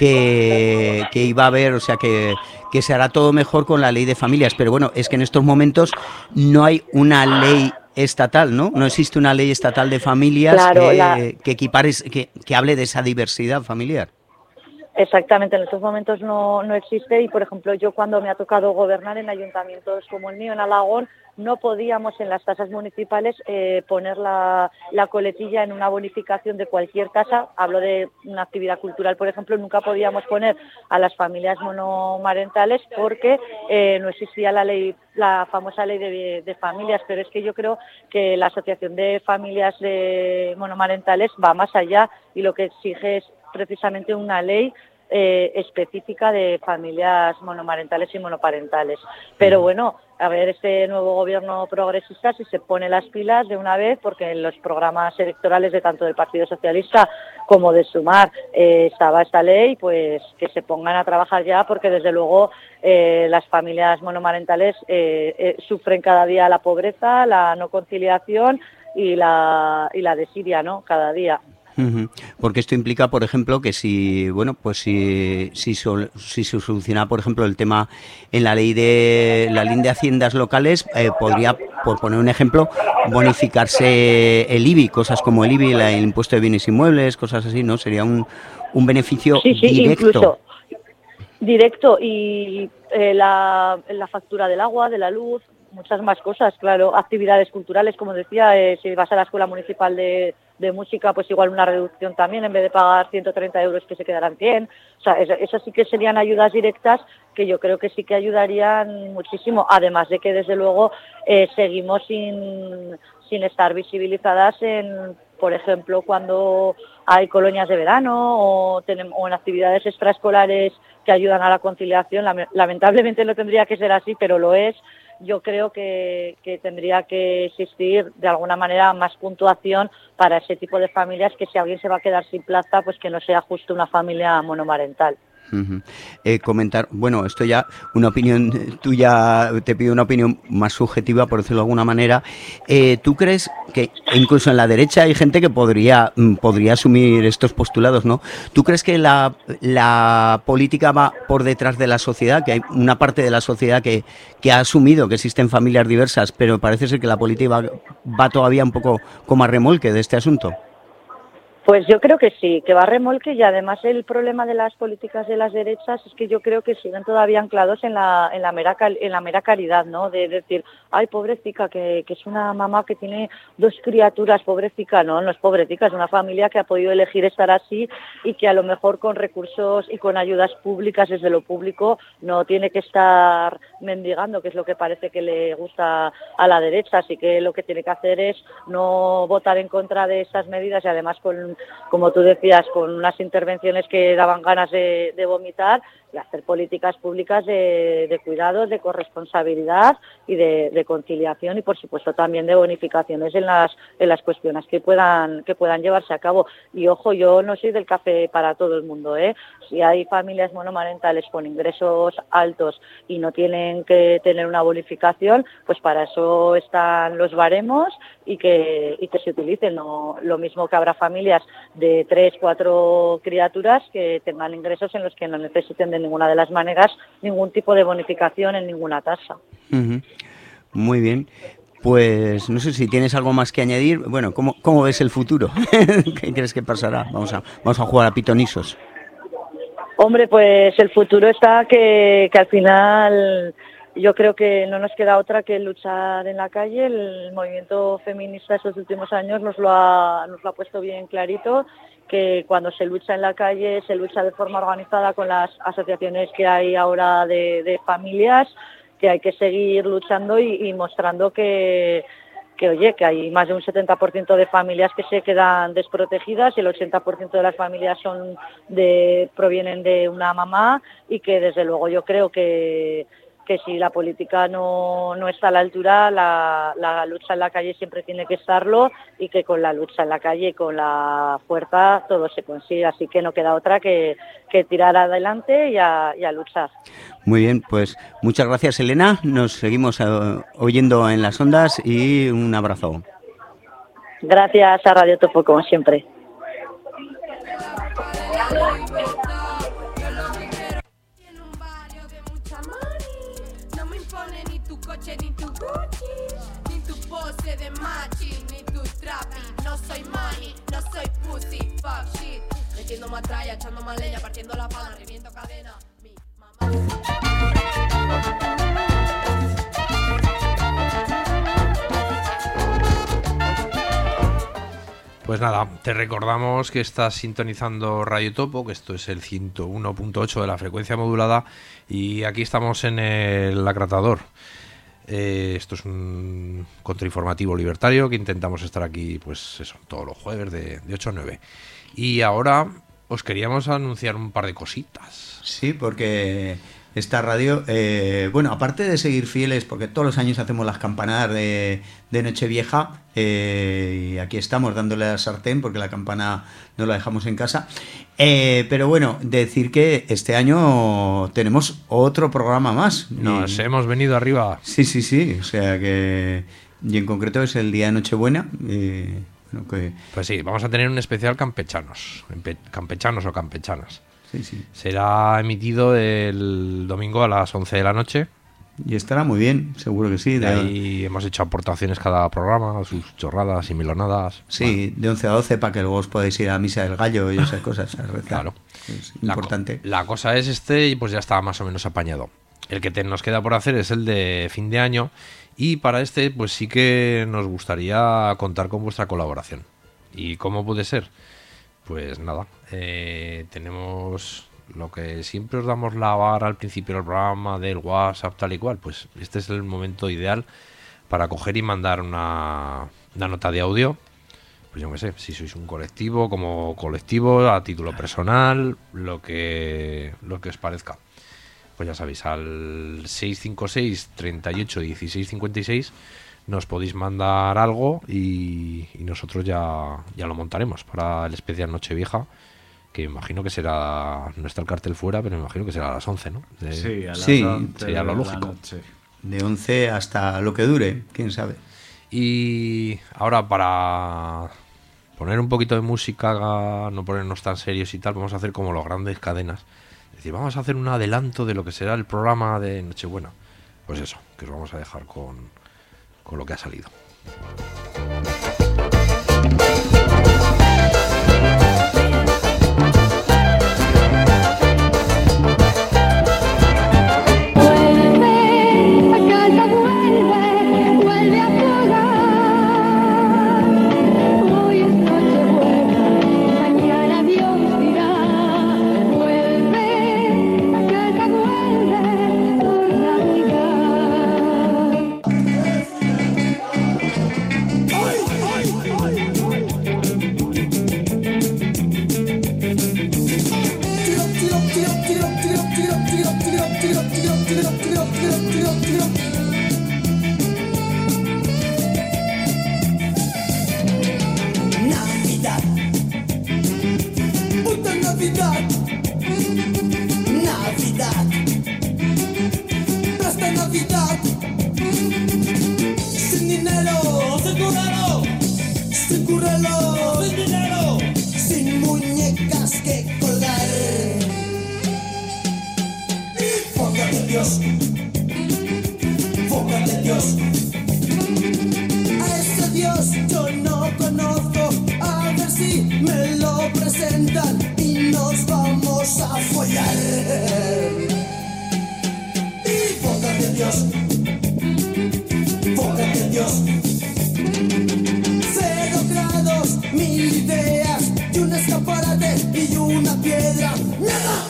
que, que iba a haber, o sea, que, que se hará todo mejor con la ley de familias, pero bueno, es que en estos momentos no hay una ley estatal, ¿no? No existe una ley estatal de familias claro, eh, la... que equipare, que, que hable de esa diversidad familiar. Exactamente, en estos momentos no, no existe, y por ejemplo yo cuando me ha tocado gobernar en ayuntamientos como el mío en Alagón, no podíamos en las tasas municipales eh, poner la, la coletilla en una bonificación de cualquier tasa. Hablo de una actividad cultural, por ejemplo, nunca podíamos poner a las familias monomarentales porque eh, no existía la ley, la famosa ley de, de familias, pero es que yo creo que la Asociación de Familias de Monomarentales va más allá, y lo que exige es precisamente una ley eh, específica de familias monomarentales y monoparentales. Pero bueno, a ver, este nuevo gobierno progresista si se pone las pilas de una vez, porque en los programas electorales de tanto del Partido Socialista como de Sumar eh, estaba esta ley, pues que se pongan a trabajar ya, porque desde luego eh, las familias monomarentales eh, eh, sufren cada día la pobreza, la no conciliación y la, y la desidia, ¿no?, cada día. Uh-huh. Porque esto implica, por ejemplo, que si, bueno, pues si, si, sol, si se soluciona, por ejemplo, el tema en la ley de la ley de haciendas locales, eh, podría, por poner un ejemplo, bonificarse el I B I, cosas como el I B I, la, el impuesto de bienes inmuebles, cosas así, ¿no? Sería un, un beneficio sí, sí, directo. Incluso directo, y eh, la, la factura del agua, de la luz, muchas más cosas, claro, actividades culturales, como decía, eh, si vas a la Escuela Municipal de, de Música, pues igual una reducción también, en vez de pagar ciento treinta euros que se quedarán cien, o sea, eso, eso sí que serían ayudas directas que yo creo que sí que ayudarían muchísimo, además de que desde luego eh, seguimos sin, sin estar visibilizadas en, por ejemplo, cuando hay colonias de verano o, tenemos, o en actividades extraescolares que ayudan a la conciliación. Lamentablemente no tendría que ser así, pero lo es. Yo creo que, que tendría que existir de alguna manera más puntuación para ese tipo de familias, que si alguien se va a quedar sin plaza, pues que no sea justo una familia monomarental. Uh-huh. Eh, comentar, bueno, esto ya una opinión tuya, te pido una opinión más subjetiva, por decirlo de alguna manera. Eh, ¿Tú crees que incluso en la derecha hay gente que podría podría asumir estos postulados, ¿no? ¿Tú crees que la, la política va por detrás de la sociedad, que hay una parte de la sociedad que, que ha asumido que existen familias diversas, pero parece ser que la política va, va todavía un poco como a remolque de este asunto? Pues yo creo que sí, que va a remolque, y además el problema de las políticas de las derechas es que yo creo que siguen todavía anclados en la en la mera en la mera caridad, ¿no? De decir, ay, pobrecita, que, que es una mamá que tiene dos criaturas, pobrecita, no, no es pobrecita, es una familia que ha podido elegir estar así y que a lo mejor con recursos y con ayudas públicas desde lo público no tiene que estar mendigando, que es lo que parece que le gusta a la derecha, así que lo que tiene que hacer es no votar en contra de estas medidas, y además con, como tú decías, con unas intervenciones que daban ganas de, de vomitar, y hacer políticas públicas de, de cuidados, de corresponsabilidad y de, de conciliación, y por supuesto también de bonificaciones en las en las cuestiones que puedan que puedan llevarse a cabo. Y ojo, yo no soy del café para todo el mundo, ¿eh? Si hay familias monomarentales con ingresos altos y no tienen que tener una bonificación, pues para eso están los baremos y que y que se utilicen. No, lo mismo que habrá familias de tres, cuatro criaturas que tengan ingresos en los que no necesiten de ninguna de las maneras ningún tipo de bonificación en ninguna tasa. Uh-huh. Muy bien. Pues no sé si tienes algo más que añadir. Bueno, ¿cómo, cómo ves el futuro? ¿Qué crees que pasará? Vamos a, vamos a jugar a pitonisos. Hombre, pues el futuro está que, que al final yo creo que no nos queda otra que luchar en la calle. El movimiento feminista estos últimos años nos lo ha, nos lo ha puesto bien clarito, que cuando se lucha en la calle se lucha de forma organizada con las asociaciones que hay ahora de, de familias, que hay que seguir luchando y, y mostrando que, que, oye, que hay más de un setenta por ciento de familias que se quedan desprotegidas y el ochenta por ciento de las familias son de provienen de una mamá y que desde luego yo creo que que si la política no, no está a la altura, la, la lucha en la calle siempre tiene que estarlo y que con la lucha en la calle y con la fuerza todo se consigue. Así que no queda otra que, que tirar adelante y a, y a luchar. Muy bien, pues muchas gracias, Elena. Nos seguimos uh, oyendo en las ondas y un abrazo. Gracias a Radio Topo, como siempre. Ni tu Gucci, ni tu pose de machi, ni tu trapi. No soy money, no soy pussy, fuck shit. Metiendo matralla, echando más leña, partiendo la pana, reviento cadena. Mi mamá. Pues nada, te recordamos que estás sintonizando Radio Topo, que esto es el ciento uno punto ocho de la frecuencia modulada y aquí estamos en el Acratador. Eh, esto es un contrainformativo libertario que intentamos estar aquí, pues eso, todos los jueves de, de ocho a nueve. Y ahora os queríamos anunciar un par de cositas. Sí, porque esta radio, eh, bueno, aparte de seguir fieles, porque todos los años hacemos las campanadas de, de Nochevieja, eh, y aquí estamos dándole a la sartén porque la campana no la dejamos en casa. Eh, pero bueno, decir que este año tenemos otro programa más. Nos y, hemos venido arriba. Sí, sí, sí, o sea que... Y en concreto es el día de Nochebuena. Eh, bueno, que... Pues sí, vamos a tener un especial campechanos, campechanos o campechanas. Sí, sí. Será emitido el domingo a las once de la noche. Y estará muy bien, seguro que sí. De ahí hemos hecho aportaciones cada programa, sus chorradas y milonadas. Sí, bueno. De once a doce para que luego os podáis ir a misa del gallo y esas cosas. A rezar. Claro. Es importante. La, la cosa es este y pues ya está más o menos apañado. El que te, nos queda por hacer es el de fin de año y para este pues sí que nos gustaría contar con vuestra colaboración. ¿Y cómo puede ser? Pues nada, eh, tenemos lo que siempre os damos la vara al principio del programa del WhatsApp tal y cual, pues este es el momento ideal para coger y mandar una, una nota de audio, pues yo qué sé, si sois un colectivo, como colectivo, a título personal, lo que, lo que os parezca. Pues ya sabéis, al seis cinco seis, treinta y ocho, dieciséis cincuenta y seis nos podéis mandar algo y, y nosotros ya, ya lo montaremos para el especial Nochevieja, que imagino que será, no está el cartel fuera, pero imagino que será a las once, ¿no? De, sí, a las sí, once sería lo lógico. De once hasta lo que dure, quién sabe. Y ahora para poner un poquito de música, no ponernos tan serios y tal, vamos a hacer como las grandes cadenas. Es decir, vamos a hacer un adelanto de lo que será el programa de Nochebuena. Pues eso, que os vamos a dejar con... con lo que ha salido. Navidad, puta Navidad, Navidad, esta Navidad, sin dinero, sin currelo, sin currelo, sin dinero, sin muñecas que colgar. Foca de Dios, foca de Dios. A ese Dios yo no conozco, a ver si me lo presentan y nos vamos a follar. Foca de Dios, foca de Dios. Cero grados, mil ideas, y un escaparate y una piedra. ¡Nada!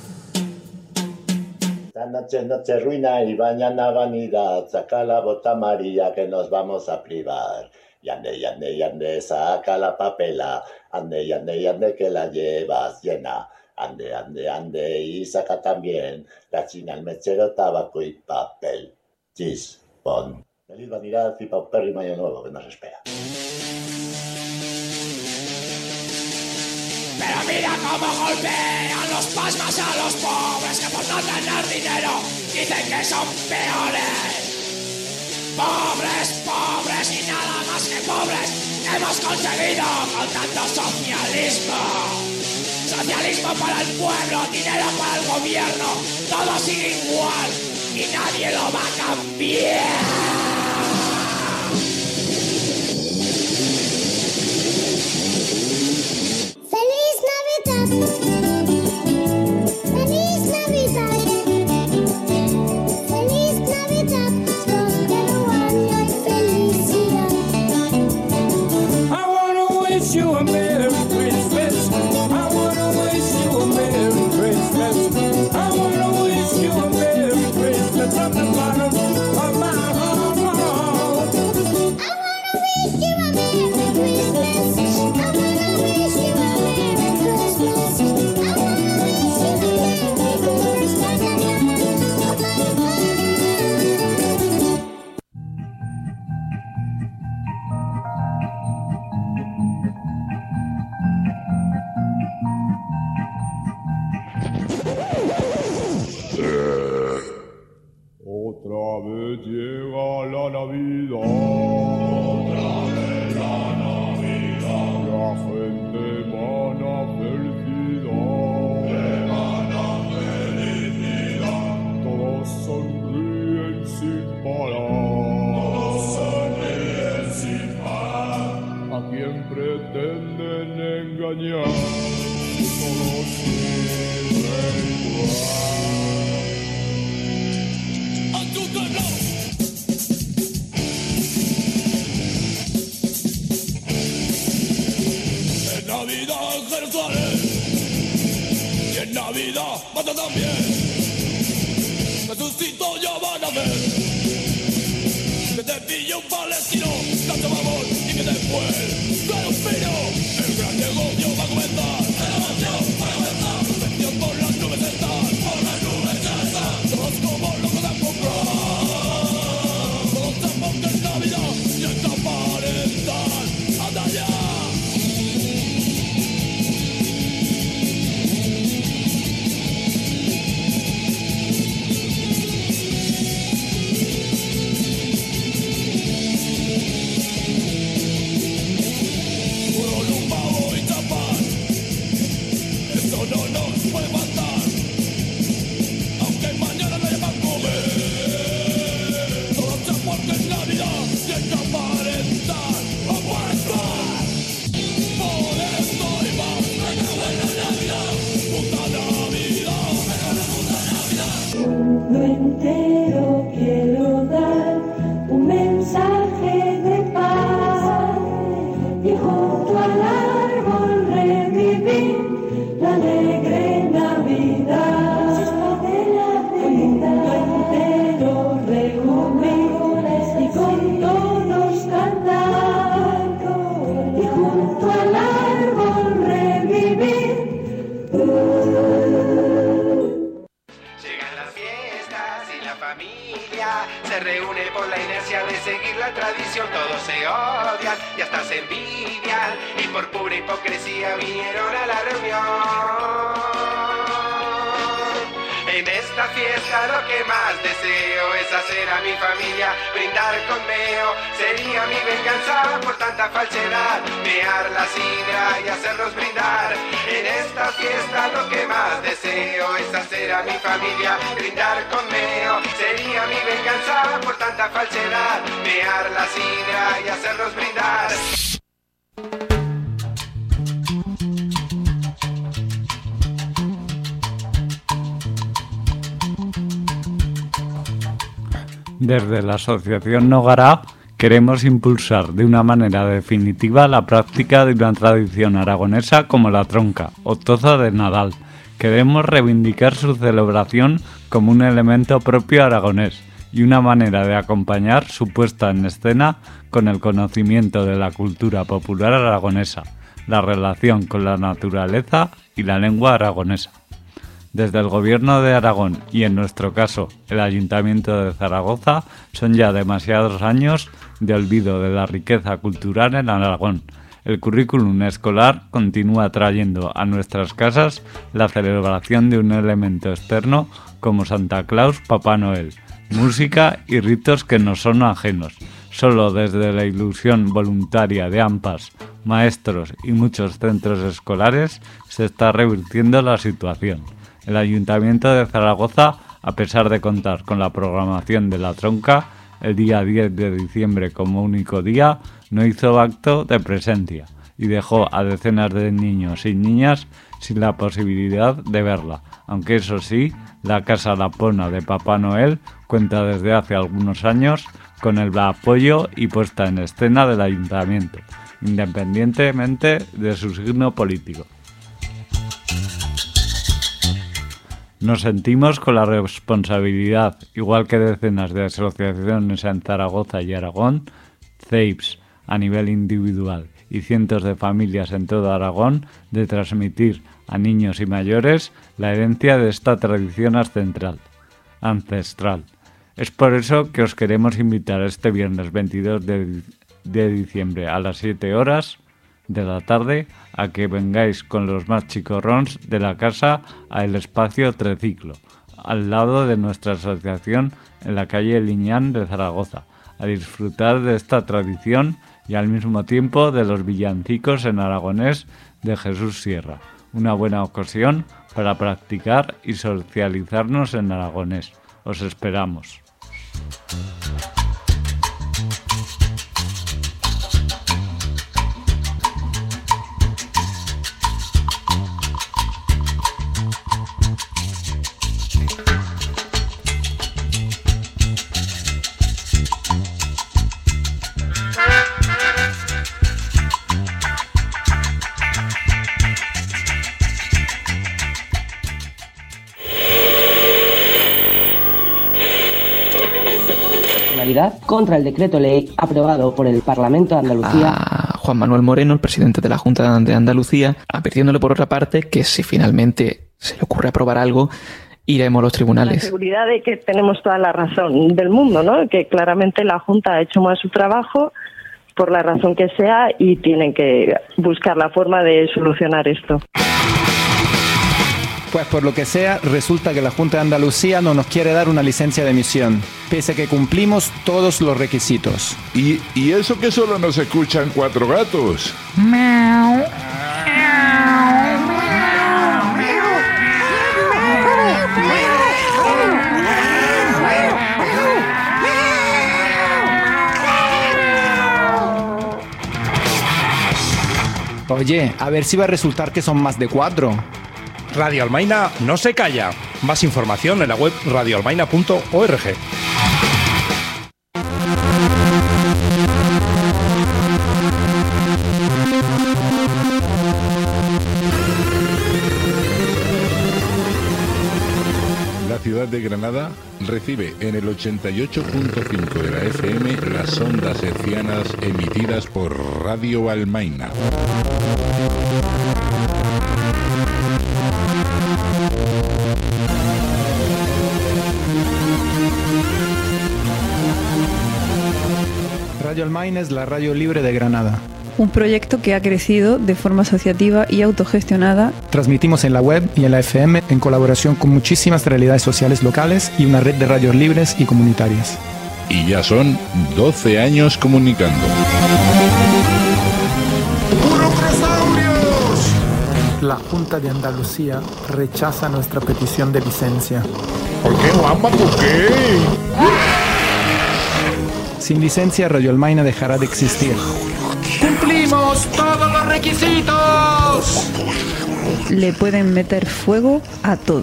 Esta noche noche ruina y mañana vanidad. Saca la bota amarilla que nos vamos a privar. Y ande, y ande, y ande, saca la papela. Ande, y ande, y ande que la llevas llena. Ande, ande, ande y saca también la china, el mechero, tabaco y papel. Chis, pon. Feliz vanidad y paupérrimo año nuevo que nos espera. Pero mira cómo golpean los pasmas a los pobres que por no tener dinero dicen que son peores. Pobres, pobres y nada más que pobres hemos conseguido con tanto socialismo. Socialismo para el pueblo, dinero para el gobierno, todo sigue igual y nadie lo va a cambiar. ¡Feliz Navidad! ¡Feliz Navidad! ¡Feliz Navidad! ¡Próspero año y felicidad! I wanna wish you a Merry Christmas. I wanna wish you a Merry Christmas. I wanna wish you a Merry Christmas from the bottom of my heart. I wanna wish you a Merry Christmas. I wanna wish you a Merry Christmas. I wanna wish you a Merry Christmas from the bottom of my heart. Otra vez llega la Navidad. Otra vez la Navidad. La gente emana felicidad. Emana felicidad. Todos sonríen sin parar. Todos sonríen sin parar. ¿A quién pretenden engañar? Todos siempre igual. En Navidad en Jerusalén y en Navidad mata también. Jesucito ya van a ver que te pille un palestino, tanto amor y que después de un pino el gran negocio va a comenzar. El negocio va a comenzar. Vendidos por las nubes están, por las nubes están. Todos como locos a comprar. Todos sabemos que es Navidad y es que aparentan. ¡Anda ya! mundo entero quiero dar un mensaje de paz y junto al árbol revivir la alegre Navidad. El mundo entero reunir y con todos cantar y junto al árbol revivir. Se reúne por la inercia de seguir la tradición, todos se odian y hasta se envidian y por pura hipocresía vinieron a la reunión. En esta fiesta lo que más deseo es hacer a mi familia brindar con meo. Sería mi venganza por tanta falsedad, mear la sidra y hacerlos brindar. En esta fiesta lo que más deseo es hacer a mi familia brindar con meo. Sería mi venganza por tanta falsedad, mear la sidra y hacerlos brindar. Desde la Asociación Nogará Queremos impulsar de una manera definitiva la práctica de una tradición aragonesa como la tronca o toza de Nadal. Queremos reivindicar su celebración como un elemento propio aragonés y una manera de acompañar su puesta en escena con el conocimiento de la cultura popular aragonesa, la relación con la naturaleza y la lengua aragonesa. Desde el Gobierno de Aragón y, en nuestro caso, el Ayuntamiento de Zaragoza, son ya demasiados años de olvido de la riqueza cultural en Aragón. El currículum escolar continúa trayendo a nuestras casas la celebración de un elemento externo como Santa Claus, Papá Noel, música y ritos que nos son ajenos. Solo desde la ilusión voluntaria de AMPAs, maestros y muchos centros escolares se está revirtiendo la situación. El Ayuntamiento de Zaragoza, a pesar de contar con la programación de la tronca, el día diez de diciembre como único día, no hizo acto de presencia y dejó a decenas de niños y niñas sin la posibilidad de verla, aunque eso sí, la Casa Lapona de Papá Noel cuenta desde hace algunos años con el apoyo y puesta en escena del Ayuntamiento, independientemente de su signo político. Nos sentimos con la responsabilidad, igual que decenas de asociaciones en Zaragoza y Aragón, C E I P S a nivel individual y cientos de familias en todo Aragón, de transmitir a niños y mayores la herencia de esta tradición ancestral. ancestral. Es por eso que os queremos invitar este viernes veintidós de, de diciembre a las siete horas de la tarde a que vengáis con los más chicorrons de la casa al espacio Treciclo, al lado de nuestra asociación en la calle Liñán de Zaragoza, a disfrutar de esta tradición y al mismo tiempo de los villancicos en aragonés de Jesús Sierra. Una buena ocasión para practicar y socializarnos en aragonés. Os esperamos. Contra el decreto ley aprobado por el Parlamento de Andalucía. A Juan Manuel Moreno, el presidente de la Junta de Andalucía, advirtiéndole por otra parte que si finalmente se le ocurre aprobar algo, iremos a los tribunales. La seguridad de que tenemos toda la razón del mundo, ¿no? Que claramente la Junta ha hecho mal su trabajo por la razón que sea y tienen que buscar la forma de solucionar esto. Pues por lo que sea, resulta que la Junta de Andalucía no nos quiere dar una licencia de emisión, pese a que cumplimos todos los requisitos. ¿Y, y eso que solo nos escuchan cuatro gatos? Oye, a ver si va a resultar que son más de cuatro. Radio Almaina no se calla. Más información en la web radio almaina punto org. La ciudad de Granada recibe en el ochenta y ocho punto cinco de la F M las ondas hercianas emitidas por Radio Almaina. Radio Almaina es la radio libre de Granada. Un proyecto que ha crecido de forma asociativa y autogestionada. Transmitimos en la web y en la F M en colaboración con muchísimas realidades sociales locales y una red de radios libres y comunitarias. Y ya son doce años comunicando. La Junta de Andalucía rechaza nuestra petición de licencia. ¿Por qué, Juanma? ¿Por qué? Sin licencia, Radio Almaina dejará de existir. ¡Cumplimos todos los requisitos! Le pueden meter fuego a todo.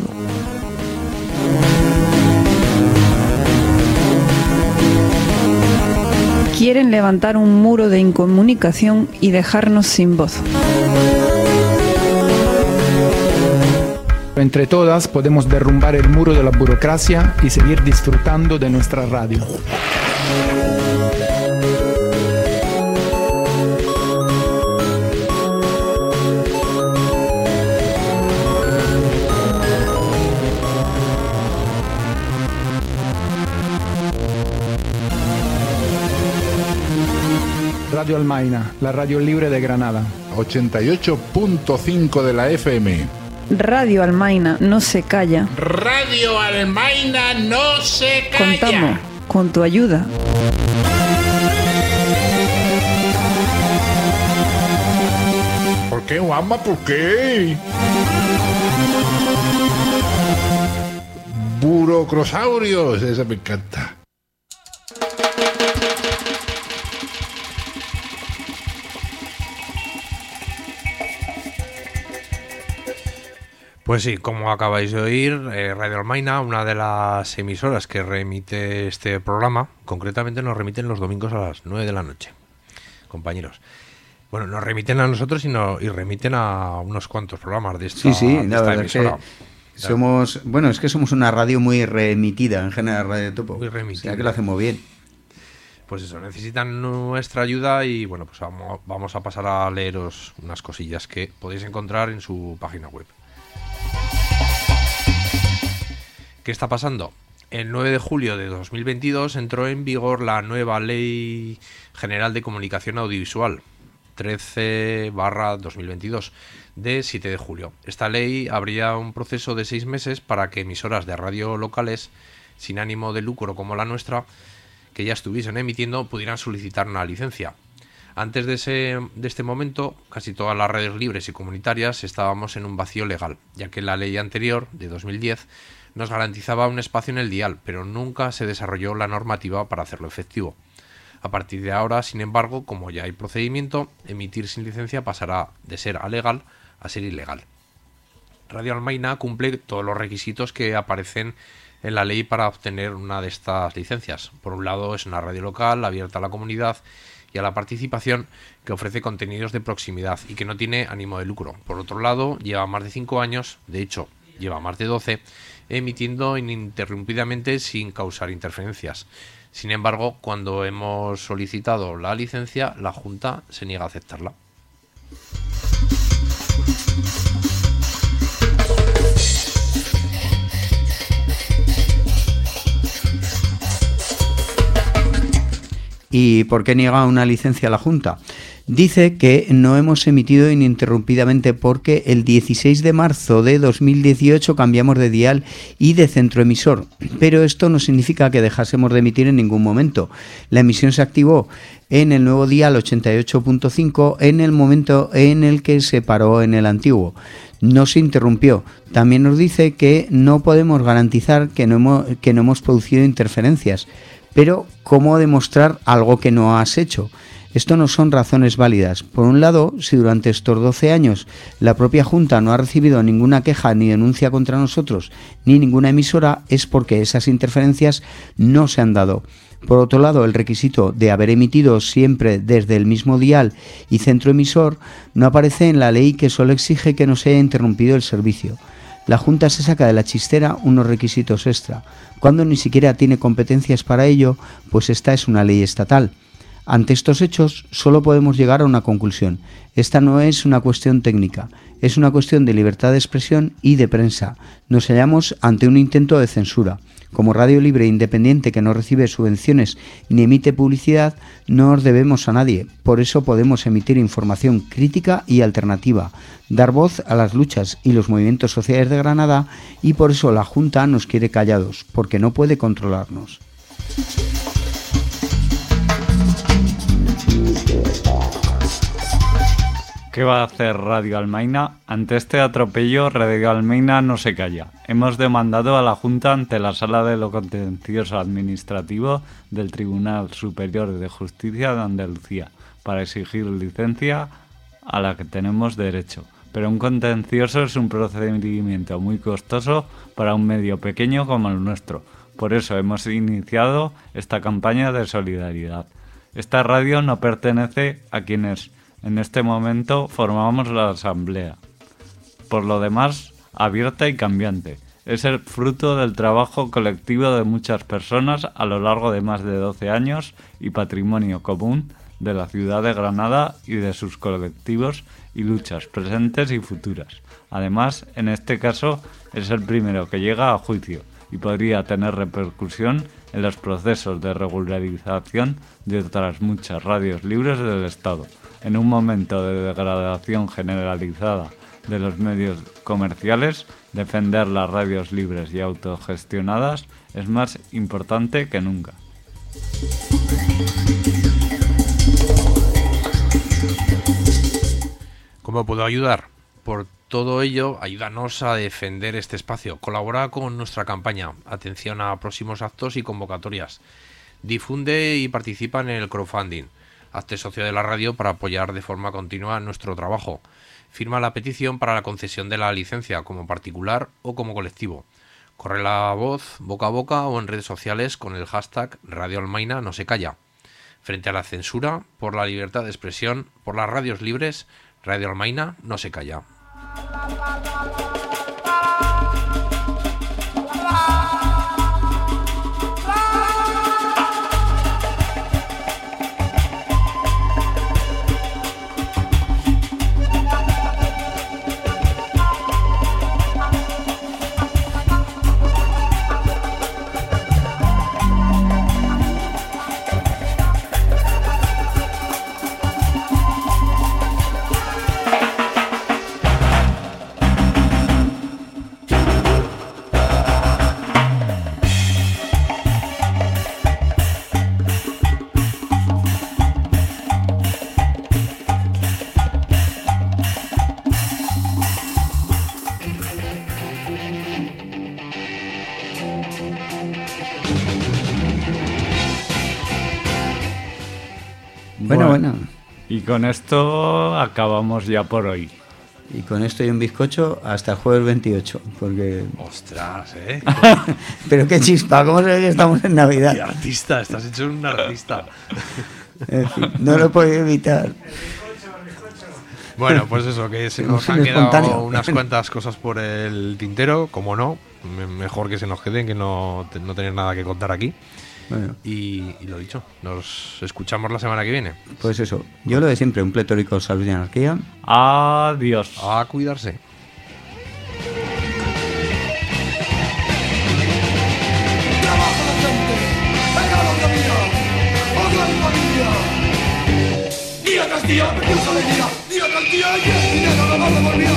Quieren levantar un muro de incomunicación y dejarnos sin voz. Entre todas podemos derrumbar el muro de la burocracia y seguir disfrutando de nuestra radio. Radio Almaina, la radio libre de Granada. ochenta y ocho punto cinco de la F M. Radio Almaina no se calla. Radio Almaina no se calla. Contamos con tu ayuda. ¿Por qué, Juanma? ¿Por qué? Burocrosaurios, esa me encanta. Pues sí, como acabáis de oír, eh, Radio Almaina, una de las emisoras que remite este programa, concretamente nos remiten los domingos a las nueve de la noche, compañeros. Bueno, nos remiten a nosotros y, no, y remiten a unos cuantos programas de esta, sí, sí, de la esta verdad es emisora. que somos, bueno, es que somos una radio muy reemitida en general, Radio Topo. Muy remitida. O sea que lo hacemos bien. Pues eso, necesitan nuestra ayuda y bueno, pues vamos, vamos a pasar a leeros unas cosillas que podéis encontrar en su página web. ¿Qué está pasando? El nueve de julio de dos mil veintidós entró en vigor la nueva Ley General de Comunicación Audiovisual trece barra dos mil veintidós de siete de julio. Esta ley abría un proceso de seis meses para que emisoras de radio locales sin ánimo de lucro como la nuestra, que ya estuviesen emitiendo, pudieran solicitar una licencia. Antes de, ese, de este momento, casi todas las redes libres y comunitarias estábamos en un vacío legal, ya que la ley anterior, de dos mil diez, nos garantizaba un espacio en el dial, pero nunca se desarrolló la normativa para hacerlo efectivo. A partir de ahora, sin embargo, como ya hay procedimiento, emitir sin licencia pasará de ser alegal a ser ilegal. Radio Almaina cumple todos los requisitos que aparecen en la ley para obtener una de estas licencias. Por un lado, es una radio local abierta a la comunidad y a la participación, que ofrece contenidos de proximidad y que no tiene ánimo de lucro. Por otro lado, lleva más de cinco años, de hecho, lleva más de doce, emitiendo ininterrumpidamente sin causar interferencias. Sin embargo, cuando hemos solicitado la licencia, la Junta se niega a aceptarla. ¿Y por qué niega una licencia a la Junta? Dice que no hemos emitido ininterrumpidamente porque el dieciséis de marzo de dos mil dieciocho cambiamos de dial y de centro emisor, pero esto no significa que dejásemos de emitir en ningún momento. La emisión se activó en el nuevo dial ochenta y ocho punto cinco en el momento en el que se paró en el antiguo. No se interrumpió. También nos dice que no podemos garantizar que no hemos, que no hemos producido interferencias, pero ¿cómo demostrar algo que no has hecho? Esto no son razones válidas. Por un lado, si durante estos doce años la propia Junta no ha recibido ninguna queja ni denuncia contra nosotros, ni ninguna emisora, es porque esas interferencias no se han dado. Por otro lado, el requisito de haber emitido siempre desde el mismo dial y centro emisor no aparece en la ley, que solo exige que no se haya interrumpido el servicio. La Junta se saca de la chistera unos requisitos extra, cuando ni siquiera tiene competencias para ello, pues esta es una ley estatal. Ante estos hechos, solo podemos llegar a una conclusión. Esta no es una cuestión técnica, es una cuestión de libertad de expresión y de prensa. Nos hallamos ante un intento de censura. Como radio libre e independiente que no recibe subvenciones ni emite publicidad, no nos debemos a nadie. Por eso podemos emitir información crítica y alternativa, dar voz a las luchas y los movimientos sociales de Granada, y por eso la Junta nos quiere callados, porque no puede controlarnos. ¿Qué va a hacer Radio Almaina? Ante este atropello, Radio Almaina no se calla. Hemos demandado a la Junta ante la Sala de lo Contencioso Administrativo del Tribunal Superior de Justicia de Andalucía para exigir licencia a la que tenemos derecho. Pero un contencioso es un procedimiento muy costoso para un medio pequeño como el nuestro. Por eso hemos iniciado esta campaña de solidaridad. Esta radio no pertenece a quienes en este momento formamos la asamblea. Por lo demás, abierta y cambiante. Es el fruto del trabajo colectivo de muchas personas a lo largo de más de doce años y patrimonio común de la ciudad de Granada y de sus colectivos y luchas presentes y futuras. Además, en este caso, es el primero que llega a juicio y podría tener repercusión en los procesos de regularización de otras muchas radios libres del Estado. En un momento de degradación generalizada de los medios comerciales, defender las radios libres y autogestionadas es más importante que nunca. ¿Cómo puedo ayudar? Por todo ello, ayúdanos a defender este espacio. Colabora con nuestra campaña. Atención a próximos actos y convocatorias. Difunde y participa en el crowdfunding. Hazte socio de la radio para apoyar de forma continua nuestro trabajo. Firma la petición para la concesión de la licencia como particular o como colectivo. Corre la voz boca a boca o en redes sociales con el hashtag Radio Almaina no se calla. Frente a la censura, por la libertad de expresión, por las radios libres, Radio Almaina no se calla. Bueno, bueno. Y con esto acabamos ya por hoy. Y con esto y un bizcocho hasta el jueves veintiocho, porque... Ostras, ¿eh? Pero qué chispa, ¿cómo se ve que estamos en Navidad? Qué artista, estás hecho un artista. En fin, no lo he podido evitar. Bueno, pues eso, que se nos han quedado unas cuantas cosas por el tintero, como no, mejor que se nos queden, que no, no tener nada que contar aquí. Bueno. Y, y lo dicho, nos escuchamos la semana que viene. Pues eso, yo lo de siempre, un pletórico salud y anarquía. Adiós. A cuidarse. Día tras día, me pulso de vida. Día tras día, y el dinero no vale por vida.